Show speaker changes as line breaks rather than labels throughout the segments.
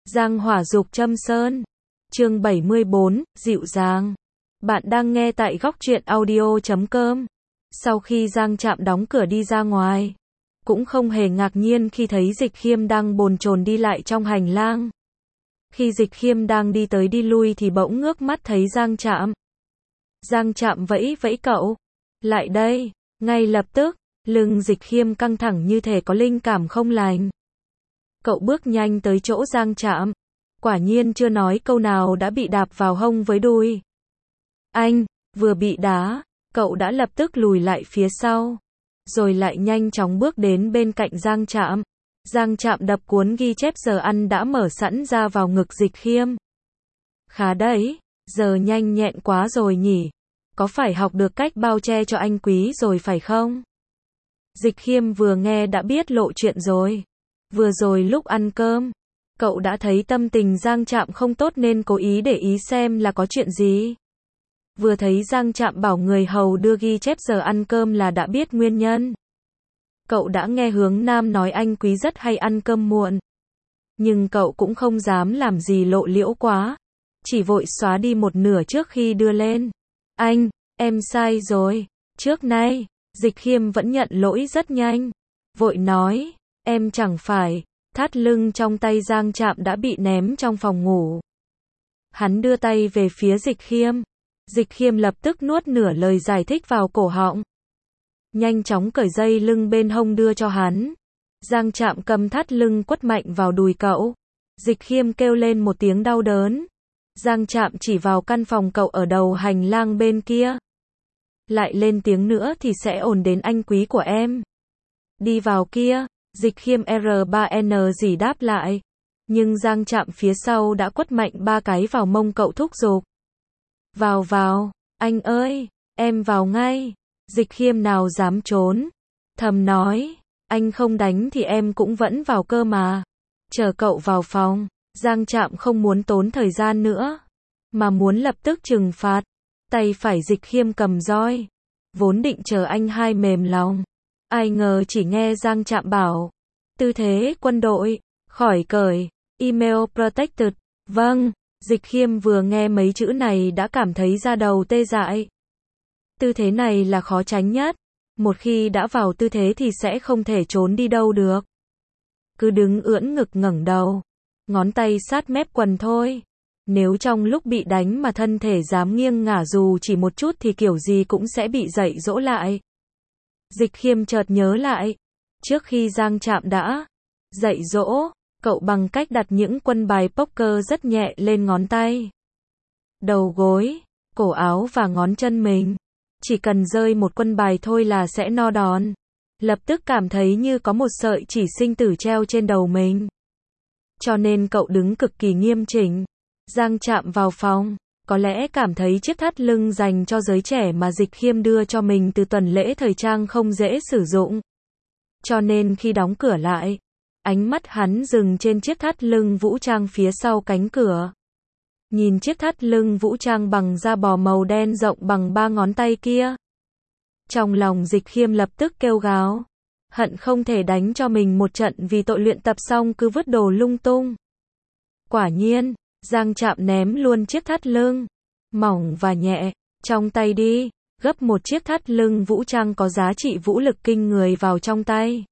Giang hỏa dục châm sơn. Chương 74, dịu dàng. Bạn đang nghe tại góc truyện audio.com. Sau khi Giang Trạm đóng cửa đi ra ngoài, cũng không hề ngạc nhiên khi thấy Dịch Khiêm đang bồn chồn đi lại trong hành lang. Khi Dịch Khiêm đang đi tới đi lui thì bỗng ngước mắt thấy Giang Trạm. Giang Trạm vẫy vẫy cậu. Lại đây. Ngay lập tức, lưng Dịch Khiêm căng thẳng như thể có linh cảm không lành. Cậu bước nhanh tới chỗ Giang Trạm. Quả nhiên chưa nói câu nào đã bị đạp vào hông với đùi. Anh, vừa bị đá, cậu đã lập tức lùi lại phía sau. Rồi lại nhanh chóng bước đến bên cạnh Giang Trạm. Giang Trạm đập cuốn ghi chép giờ ăn đã mở sẵn ra vào ngực Dịch Khiêm. Khá đấy, giờ nhanh nhẹn quá rồi nhỉ. Có phải học được cách bao che cho anh Quý rồi phải không? Dịch Khiêm vừa nghe đã biết lộ chuyện rồi. Vừa rồi lúc ăn cơm, cậu đã thấy tâm tình Giang Trạm không tốt nên cố ý để ý xem là có chuyện gì. Vừa thấy Giang Trạm bảo người hầu đưa ghi chép giờ ăn cơm là đã biết nguyên nhân. Cậu đã nghe Hướng Nam nói anh Quý rất hay ăn cơm muộn. Nhưng cậu cũng không dám làm gì lộ liễu quá. Chỉ vội xóa đi một nửa trước khi đưa lên. Anh, em sai rồi. Trước nay, Dịch Khiêm vẫn nhận lỗi rất nhanh. Vội nói, em chẳng phải. Thắt lưng trong tay Giang Trạm đã bị ném trong phòng ngủ. Hắn đưa tay về phía Dịch Khiêm. Dịch Khiêm lập tức nuốt nửa lời giải thích vào cổ họng. Nhanh chóng cởi dây lưng bên hông đưa cho hắn. Giang Trạm cầm thắt lưng quất mạnh vào đùi cậu. Dịch Khiêm kêu lên một tiếng đau đớn. Giang Trạm chỉ vào căn phòng cậu ở đầu hành lang bên kia. Lại lên tiếng nữa thì sẽ ổn đến anh Quý của em. Đi vào kia. Dịch Khiêm R3N gì đáp lại. Nhưng Giang Trạm phía sau đã quất mạnh 3 cái vào mông cậu thúc giục. Vào vào, anh ơi, em vào ngay. Dịch Khiêm nào dám trốn. Thầm nói, anh không đánh thì em cũng vẫn vào cơ mà. Chờ cậu vào phòng. Giang Trạm không muốn tốn thời gian nữa, mà muốn lập tức trừng phạt. Tay phải Dịch Khiêm cầm roi. Vốn định chờ anh hai mềm lòng. Ai ngờ chỉ nghe Giang Trạm bảo. Tư thế quân đội, khỏi cởi, email protected. Vâng, Dịch Khiêm vừa nghe mấy chữ này đã cảm thấy da đầu tê dại. Tư thế này là khó tránh nhất. Một khi đã vào tư thế thì sẽ không thể trốn đi đâu được. Cứ đứng ưỡn ngực ngẩng đầu. Ngón tay sát mép quần thôi. Nếu trong lúc bị đánh mà thân thể dám nghiêng ngả dù chỉ một chút thì kiểu gì cũng sẽ bị dạy dỗ lại. Dịch Khiêm chợt nhớ lại. Trước khi Giang Trạm đã dạy dỗ, cậu bằng cách đặt những quân bài poker rất nhẹ lên ngón tay, đầu gối, cổ áo và ngón chân mình. Chỉ cần rơi một quân bài thôi là sẽ no đòn. Lập tức cảm thấy như có một sợi chỉ sinh tử treo trên đầu mình. Cho nên cậu đứng cực kỳ nghiêm chỉnh. Giang Trạm vào phòng, có lẽ cảm thấy chiếc thắt lưng dành cho giới trẻ mà Dịch Khiêm đưa cho mình từ tuần lễ thời trang không dễ sử dụng. Cho nên khi đóng cửa lại, ánh mắt hắn dừng trên chiếc thắt lưng vũ trang phía sau cánh cửa. Nhìn chiếc thắt lưng vũ trang bằng da bò màu đen rộng bằng 3 ngón tay kia. Trong lòng Dịch Khiêm lập tức kêu gào. Hận không thể đánh cho mình một trận vì tội luyện tập xong cứ vứt đồ lung tung. Quả nhiên, Giang Trạm ném luôn chiếc thắt lưng mỏng và nhẹ trong tay đi, gấp một chiếc thắt lưng vũ trang có giá trị vũ lực kinh người vào trong tay.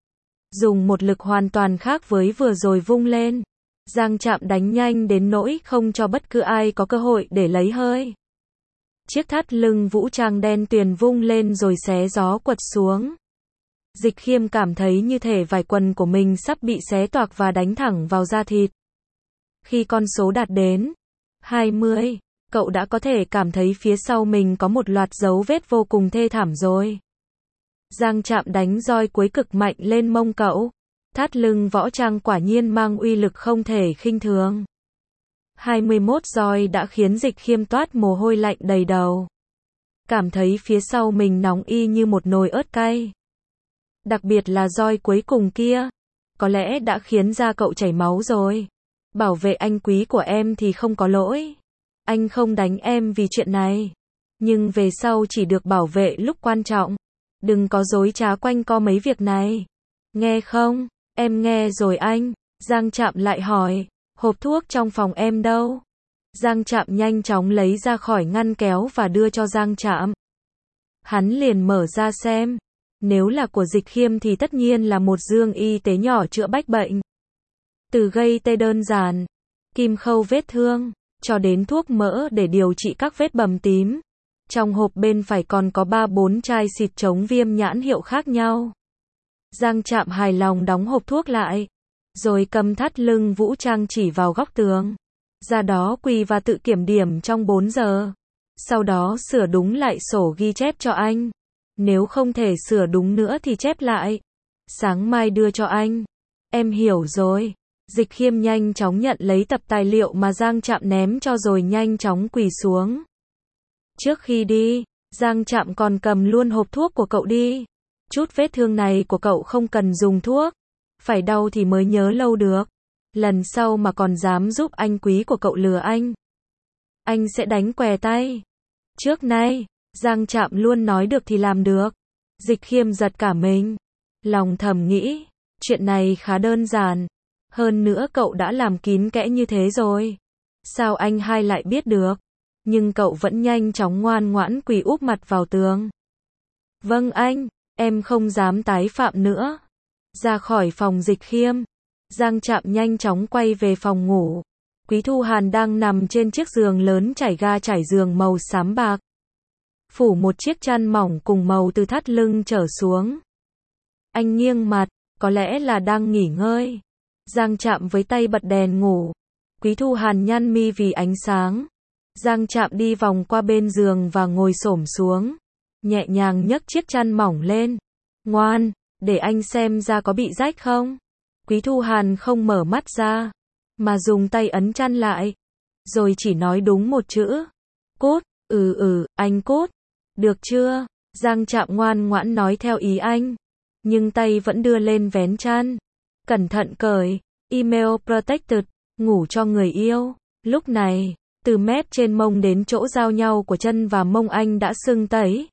Dùng một lực hoàn toàn khác với vừa rồi vung lên. Giang Trạm đánh nhanh đến nỗi không cho bất cứ ai có cơ hội để lấy hơi. Chiếc thắt lưng vũ trang đen tuyền vung lên rồi xé gió quật xuống. Dịch Khiêm cảm thấy như thể vải quần của mình sắp bị xé toạc và đánh thẳng vào da thịt. Khi con số đạt đến 20, cậu đã có thể cảm thấy phía sau mình có một loạt dấu vết vô cùng thê thảm rồi. Giang Trạm đánh roi cuối cực mạnh lên mông cậu. Thắt lưng võ trang quả nhiên mang uy lực không thể khinh thường. 21 roi đã khiến Dịch Khiêm toát mồ hôi lạnh đầy đầu. Cảm thấy phía sau mình nóng y như một nồi ớt cay. Đặc biệt là roi cuối cùng kia. Có lẽ đã khiến da cậu chảy máu rồi. Bảo vệ anh Quý của em thì không có lỗi. Anh không đánh em vì chuyện này. Nhưng về sau chỉ được bảo vệ lúc quan trọng. Đừng có dối trá quanh co mấy việc này. Nghe không? Em nghe rồi anh. Giang Trạm lại hỏi. Hộp thuốc trong phòng em đâu? Giang Trạm nhanh chóng lấy ra khỏi ngăn kéo và đưa cho Giang Trạm. Hắn liền mở ra xem. Nếu là của Dịch Khiêm thì tất nhiên là một dương y tế nhỏ chữa bách bệnh. Từ gây tê đơn giản, kim khâu vết thương, cho đến thuốc mỡ để điều trị các vết bầm tím. Trong hộp bên phải còn có 3-4 chai xịt chống viêm nhãn hiệu khác nhau. Giang Trạm hài lòng đóng hộp thuốc lại, rồi cầm thắt lưng vũ trang chỉ vào góc tường. Ra đó quỳ và tự kiểm điểm trong 4 giờ. Sau đó sửa đúng lại sổ ghi chép cho anh. Nếu không thể sửa đúng nữa thì chép lại. Sáng mai đưa cho anh. Em hiểu rồi. Dịch Khiêm nhanh chóng nhận lấy tập tài liệu mà Giang Trạm ném cho rồi nhanh chóng quỳ xuống. Trước khi đi, Giang Trạm còn cầm luôn hộp thuốc của cậu đi. Chút vết thương này của cậu không cần dùng thuốc. Phải đau thì mới nhớ lâu được. Lần sau mà còn dám giúp anh quý của cậu lừa anh sẽ đánh què tay. Trước nay, Giang Trạm luôn nói được thì làm được. Dịch Khiêm giật cả mình. Lòng thầm nghĩ, chuyện này khá đơn giản. Hơn nữa cậu đã làm kín kẽ như thế rồi. Sao anh hai lại biết được? Nhưng cậu vẫn nhanh chóng ngoan ngoãn quỳ úp mặt vào tường. Vâng anh, em không dám tái phạm nữa. Ra khỏi phòng Dịch Khiêm, Giang Trạm nhanh chóng quay về phòng ngủ. Quý Thu Hàn đang nằm trên chiếc giường lớn trải ga trải giường màu xám bạc. Phủ một chiếc chăn mỏng cùng màu từ thắt lưng trở xuống. Anh nghiêng mặt, có lẽ là đang nghỉ ngơi. Giang Trạm với tay bật đèn ngủ. Quý Thu Hàn nhăn mi vì ánh sáng. Giang Trạm đi vòng qua bên giường và ngồi xổm xuống. Nhẹ nhàng nhấc chiếc chăn mỏng lên. Ngoan, để anh xem da có bị rách không? Quý Thu Hàn không mở mắt ra, mà dùng tay ấn chăn lại. Rồi chỉ nói đúng một chữ. Cút, anh cút. Được chưa? Giang Trạm ngoan ngoãn nói theo ý anh. Nhưng tay vẫn đưa lên vén chăn. Cẩn thận cởi. Email protected. Ngủ cho người yêu. Lúc này, từ mép trên mông đến chỗ giao nhau của chân và mông anh đã sưng tấy.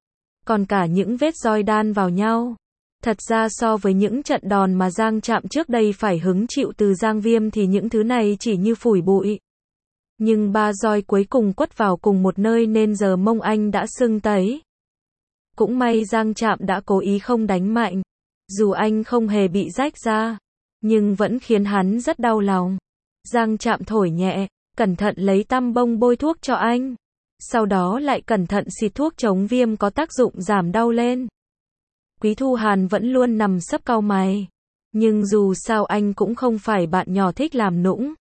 Còn cả những vết roi đan vào nhau. Thật ra so với những trận đòn mà Giang Trạm trước đây phải hứng chịu từ Giang Viêm thì những thứ này chỉ như phủi bụi. Nhưng 3 roi cuối cùng quất vào cùng một nơi nên giờ mông anh đã sưng tấy. Cũng may Giang Trạm đã cố ý không đánh mạnh. Dù anh không hề bị rách ra, nhưng vẫn khiến hắn rất đau lòng. Giang Trạm thổi nhẹ, cẩn thận lấy tăm bông bôi thuốc cho anh. Sau đó lại cẩn thận xịt thuốc chống viêm có tác dụng giảm đau lên. Quý Thu Hàn vẫn luôn nằm sấp cau mày. Nhưng dù sao anh cũng không phải bạn nhỏ thích làm nũng.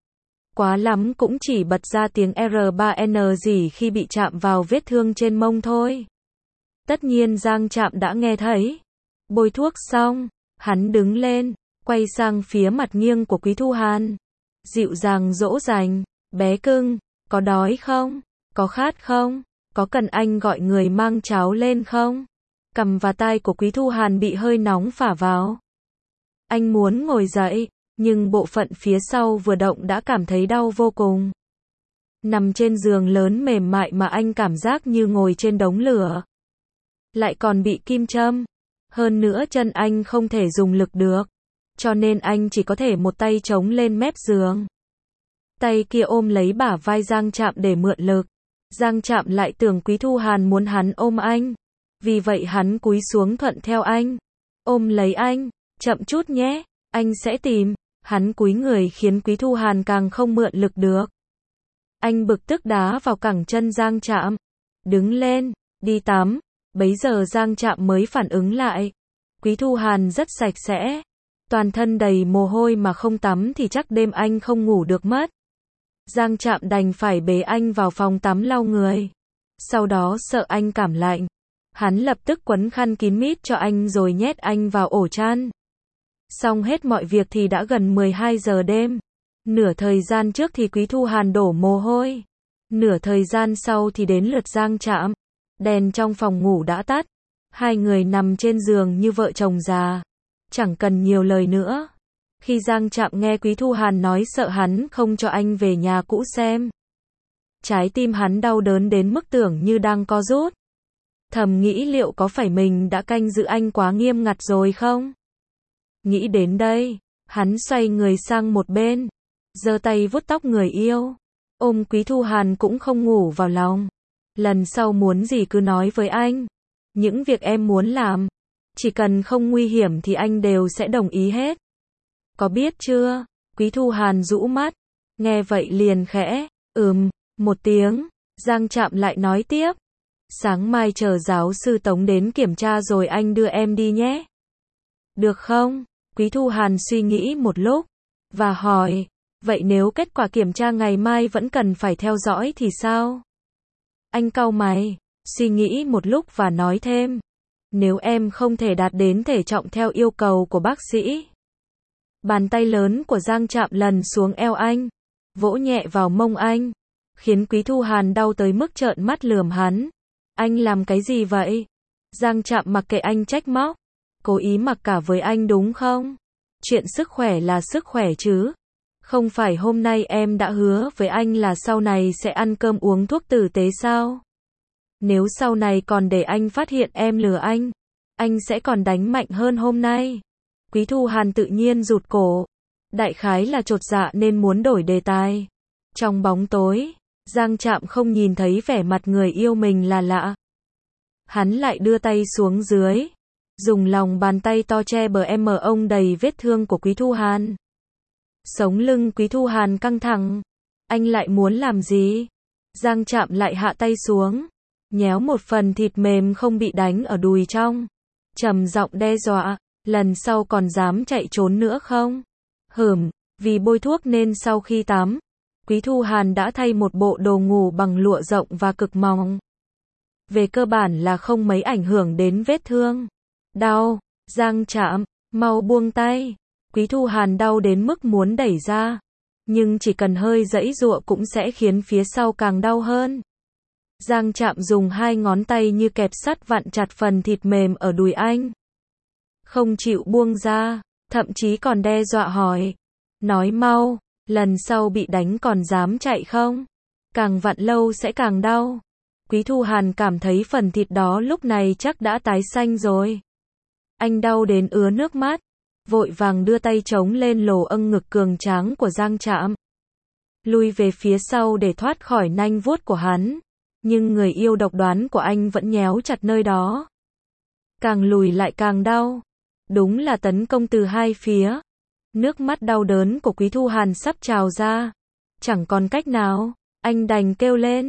Quá lắm cũng chỉ bật ra tiếng R3N gì khi bị chạm vào vết thương trên mông thôi. Tất nhiên Giang Trạm đã nghe thấy. Bôi thuốc xong, hắn đứng lên, quay sang phía mặt nghiêng của Quý Thu Hàn. Dịu dàng dỗ dành, bé cưng, có đói không? Có khát không? Có cần anh gọi người mang cháo lên không? Cằm và tai của Quý Thu Hàn bị hơi nóng phả vào. Anh muốn ngồi dậy, nhưng bộ phận phía sau vừa động đã cảm thấy đau vô cùng. Nằm trên giường lớn mềm mại mà anh cảm giác như ngồi trên đống lửa. Lại còn bị kim châm. Hơn nữa chân anh không thể dùng lực được. Cho nên anh chỉ có thể một tay chống lên mép giường. Tay kia ôm lấy bả vai Giang Trạm để mượn lực. Giang Trạm lại tưởng Quý Thu Hàn muốn hắn ôm anh. Vì vậy hắn cúi xuống thuận theo anh. Ôm lấy anh, chậm chút nhé, anh sẽ tìm. Hắn cúi người khiến Quý Thu Hàn càng không mượn lực được. Anh bực tức đá vào cẳng chân Giang Trạm. Đứng lên, đi tắm. Bấy giờ Giang Trạm mới phản ứng lại. Quý Thu Hàn rất sạch sẽ. Toàn thân đầy mồ hôi mà không tắm thì chắc đêm anh không ngủ được mất. Giang Trạm đành phải bế anh vào phòng tắm lau người. Sau đó sợ anh cảm lạnh. Hắn lập tức quấn khăn kín mít cho anh rồi nhét anh vào ổ chăn. Xong hết mọi việc thì đã gần 12 giờ đêm. Nửa thời gian trước thì Quý Thu Hàn đổ mồ hôi. Nửa thời gian sau thì đến lượt Giang Trạm. Đèn trong phòng ngủ đã tắt. Hai người nằm trên giường như vợ chồng già. Chẳng cần nhiều lời nữa. Khi Giang Trạm nghe Quý Thu Hàn nói sợ hắn không cho anh về nhà cũ xem. Trái tim hắn đau đớn đến mức tưởng như đang co rút. Thầm nghĩ liệu có phải mình đã canh giữ anh quá nghiêm ngặt rồi không? Nghĩ đến đây, hắn xoay người sang một bên. giơ tay vuốt tóc người yêu. Ôm Quý Thu Hàn cũng không ngủ vào lòng. Lần sau muốn gì cứ nói với anh. Những việc em muốn làm, chỉ cần không nguy hiểm thì anh đều sẽ đồng ý hết. Có biết chưa? Quý Thu Hàn rũ mắt. Nghe vậy liền khẽ, một tiếng. Giang Trạm lại nói tiếp. Sáng mai chờ giáo sư Tống đến kiểm tra rồi anh đưa em đi nhé. Được không? Quý Thu Hàn suy nghĩ một lúc, và hỏi, vậy nếu kết quả kiểm tra ngày mai vẫn cần phải theo dõi thì sao? Anh cau mày, suy nghĩ một lúc và nói thêm, nếu em không thể đạt đến thể trọng theo yêu cầu của bác sĩ. Bàn tay lớn của Giang Trạm lần xuống eo anh, vỗ nhẹ vào mông anh, khiến Quý Thu Hàn đau tới mức trợn mắt lườm hắn. Anh làm cái gì vậy? Giang Trạm mặc kệ anh trách móc, cố ý mặc cả với anh đúng không? Chuyện sức khỏe là sức khỏe chứ. Không phải hôm nay em đã hứa với anh là sau này sẽ ăn cơm uống thuốc tử tế sao? Nếu sau này còn để anh phát hiện em lừa anh sẽ còn đánh mạnh hơn hôm nay. Quý Thu Hàn tự nhiên rụt cổ. Đại khái là chột dạ nên muốn đổi đề tài. Trong bóng tối, Giang Trạm không nhìn thấy vẻ mặt người yêu mình là lạ. Hắn lại đưa tay xuống dưới, dùng lòng bàn tay to che bờ ông đầy vết thương của Quý Thu Hàn. Sống lưng Quý Thu Hàn căng thẳng. Anh lại muốn làm gì? Giang Trạm lại hạ tay xuống, nhéo một phần thịt mềm không bị đánh ở đùi trong, trầm giọng đe dọa, lần sau còn dám chạy trốn nữa không? Vì bôi thuốc nên sau khi tắm, Quý Thu Hàn đã thay một bộ đồ ngủ bằng lụa rộng và cực mỏng. Về cơ bản là không mấy ảnh hưởng đến vết thương. Đau, Giang Trạm, mau buông tay. Quý Thu Hàn đau đến mức muốn đẩy ra, nhưng chỉ cần hơi giãy giụa cũng sẽ khiến phía sau càng đau hơn. Giang Trạm dùng hai ngón tay như kẹp sắt vặn chặt phần thịt mềm ở đùi anh. Không chịu buông ra, thậm chí còn đe dọa hỏi. Nói mau, lần sau bị đánh còn dám chạy không? Càng vặn lâu sẽ càng đau. Quý Thu Hàn cảm thấy phần thịt đó lúc này chắc đã tái xanh rồi. Anh đau đến ứa nước mắt, vội vàng đưa tay chống lên lồ ngực cường tráng của Giang Trạm. Lui về phía sau để thoát khỏi nanh vuốt của hắn, nhưng người yêu độc đoán của anh vẫn nhéo chặt nơi đó. Càng lùi lại càng đau. Đúng là tấn công từ hai phía. Nước mắt đau đớn của Quý Thu Hàn sắp trào ra. Chẳng còn cách nào, anh đành kêu lên,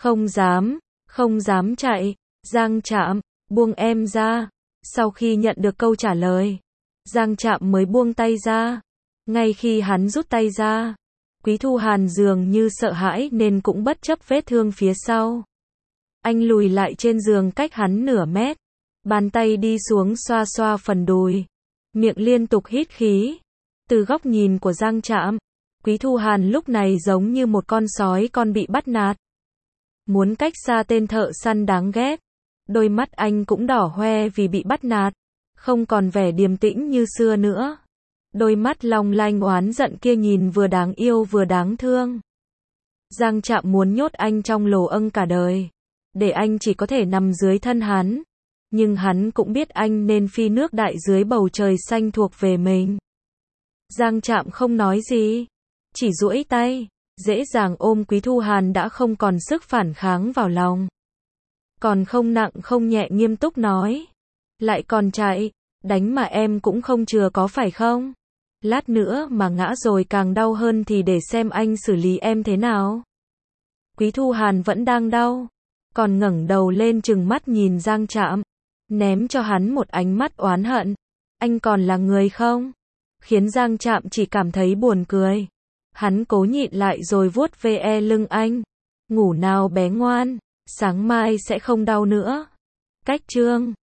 không dám chạy. Giang Trạm, buông em ra. Sau khi nhận được câu trả lời, Giang Trạm mới buông tay ra. Ngay khi hắn rút tay ra, Quý Thu Hàn dường như sợ hãi nên cũng bất chấp vết thương phía sau. Anh lùi lại trên giường cách hắn nửa mét, bàn tay đi xuống xoa xoa phần đùi, miệng liên tục hít khí. Từ góc nhìn của Giang Trạm, Quý Thu Hàn lúc này giống như một con sói con bị bắt nạt. Muốn cách xa tên thợ săn đáng ghét. Đôi mắt anh cũng đỏ hoe vì bị bắt nạt, không còn vẻ điềm tĩnh như xưa nữa. Đôi mắt long lanh oán giận kia nhìn vừa đáng yêu vừa đáng thương. Giang Trạm muốn nhốt anh trong lồ cả đời, để anh chỉ có thể nằm dưới thân hắn. Nhưng hắn cũng biết anh nên phi nước đại dưới bầu trời xanh thuộc về mình. Giang Trạm không nói gì, chỉ duỗi tay, dễ dàng ôm Quý Thu Hàn đã không còn sức phản kháng vào lòng. Còn không nặng không nhẹ nghiêm túc nói, lại còn chạy, đánh mà em cũng không chừa có phải không? Lát nữa mà ngã rồi càng đau hơn thì để xem anh xử lý em thế nào. Quý Thu Hàn vẫn đang đau, còn ngẩng đầu lên trừng mắt nhìn Giang Trạm, ném cho hắn một ánh mắt oán hận. Anh còn là người không? Khiến Giang Trạm chỉ cảm thấy buồn cười. Hắn cố nhịn lại rồi vuốt ve lưng anh. Ngủ nào bé ngoan, sáng mai sẽ không đau nữa. Cách chương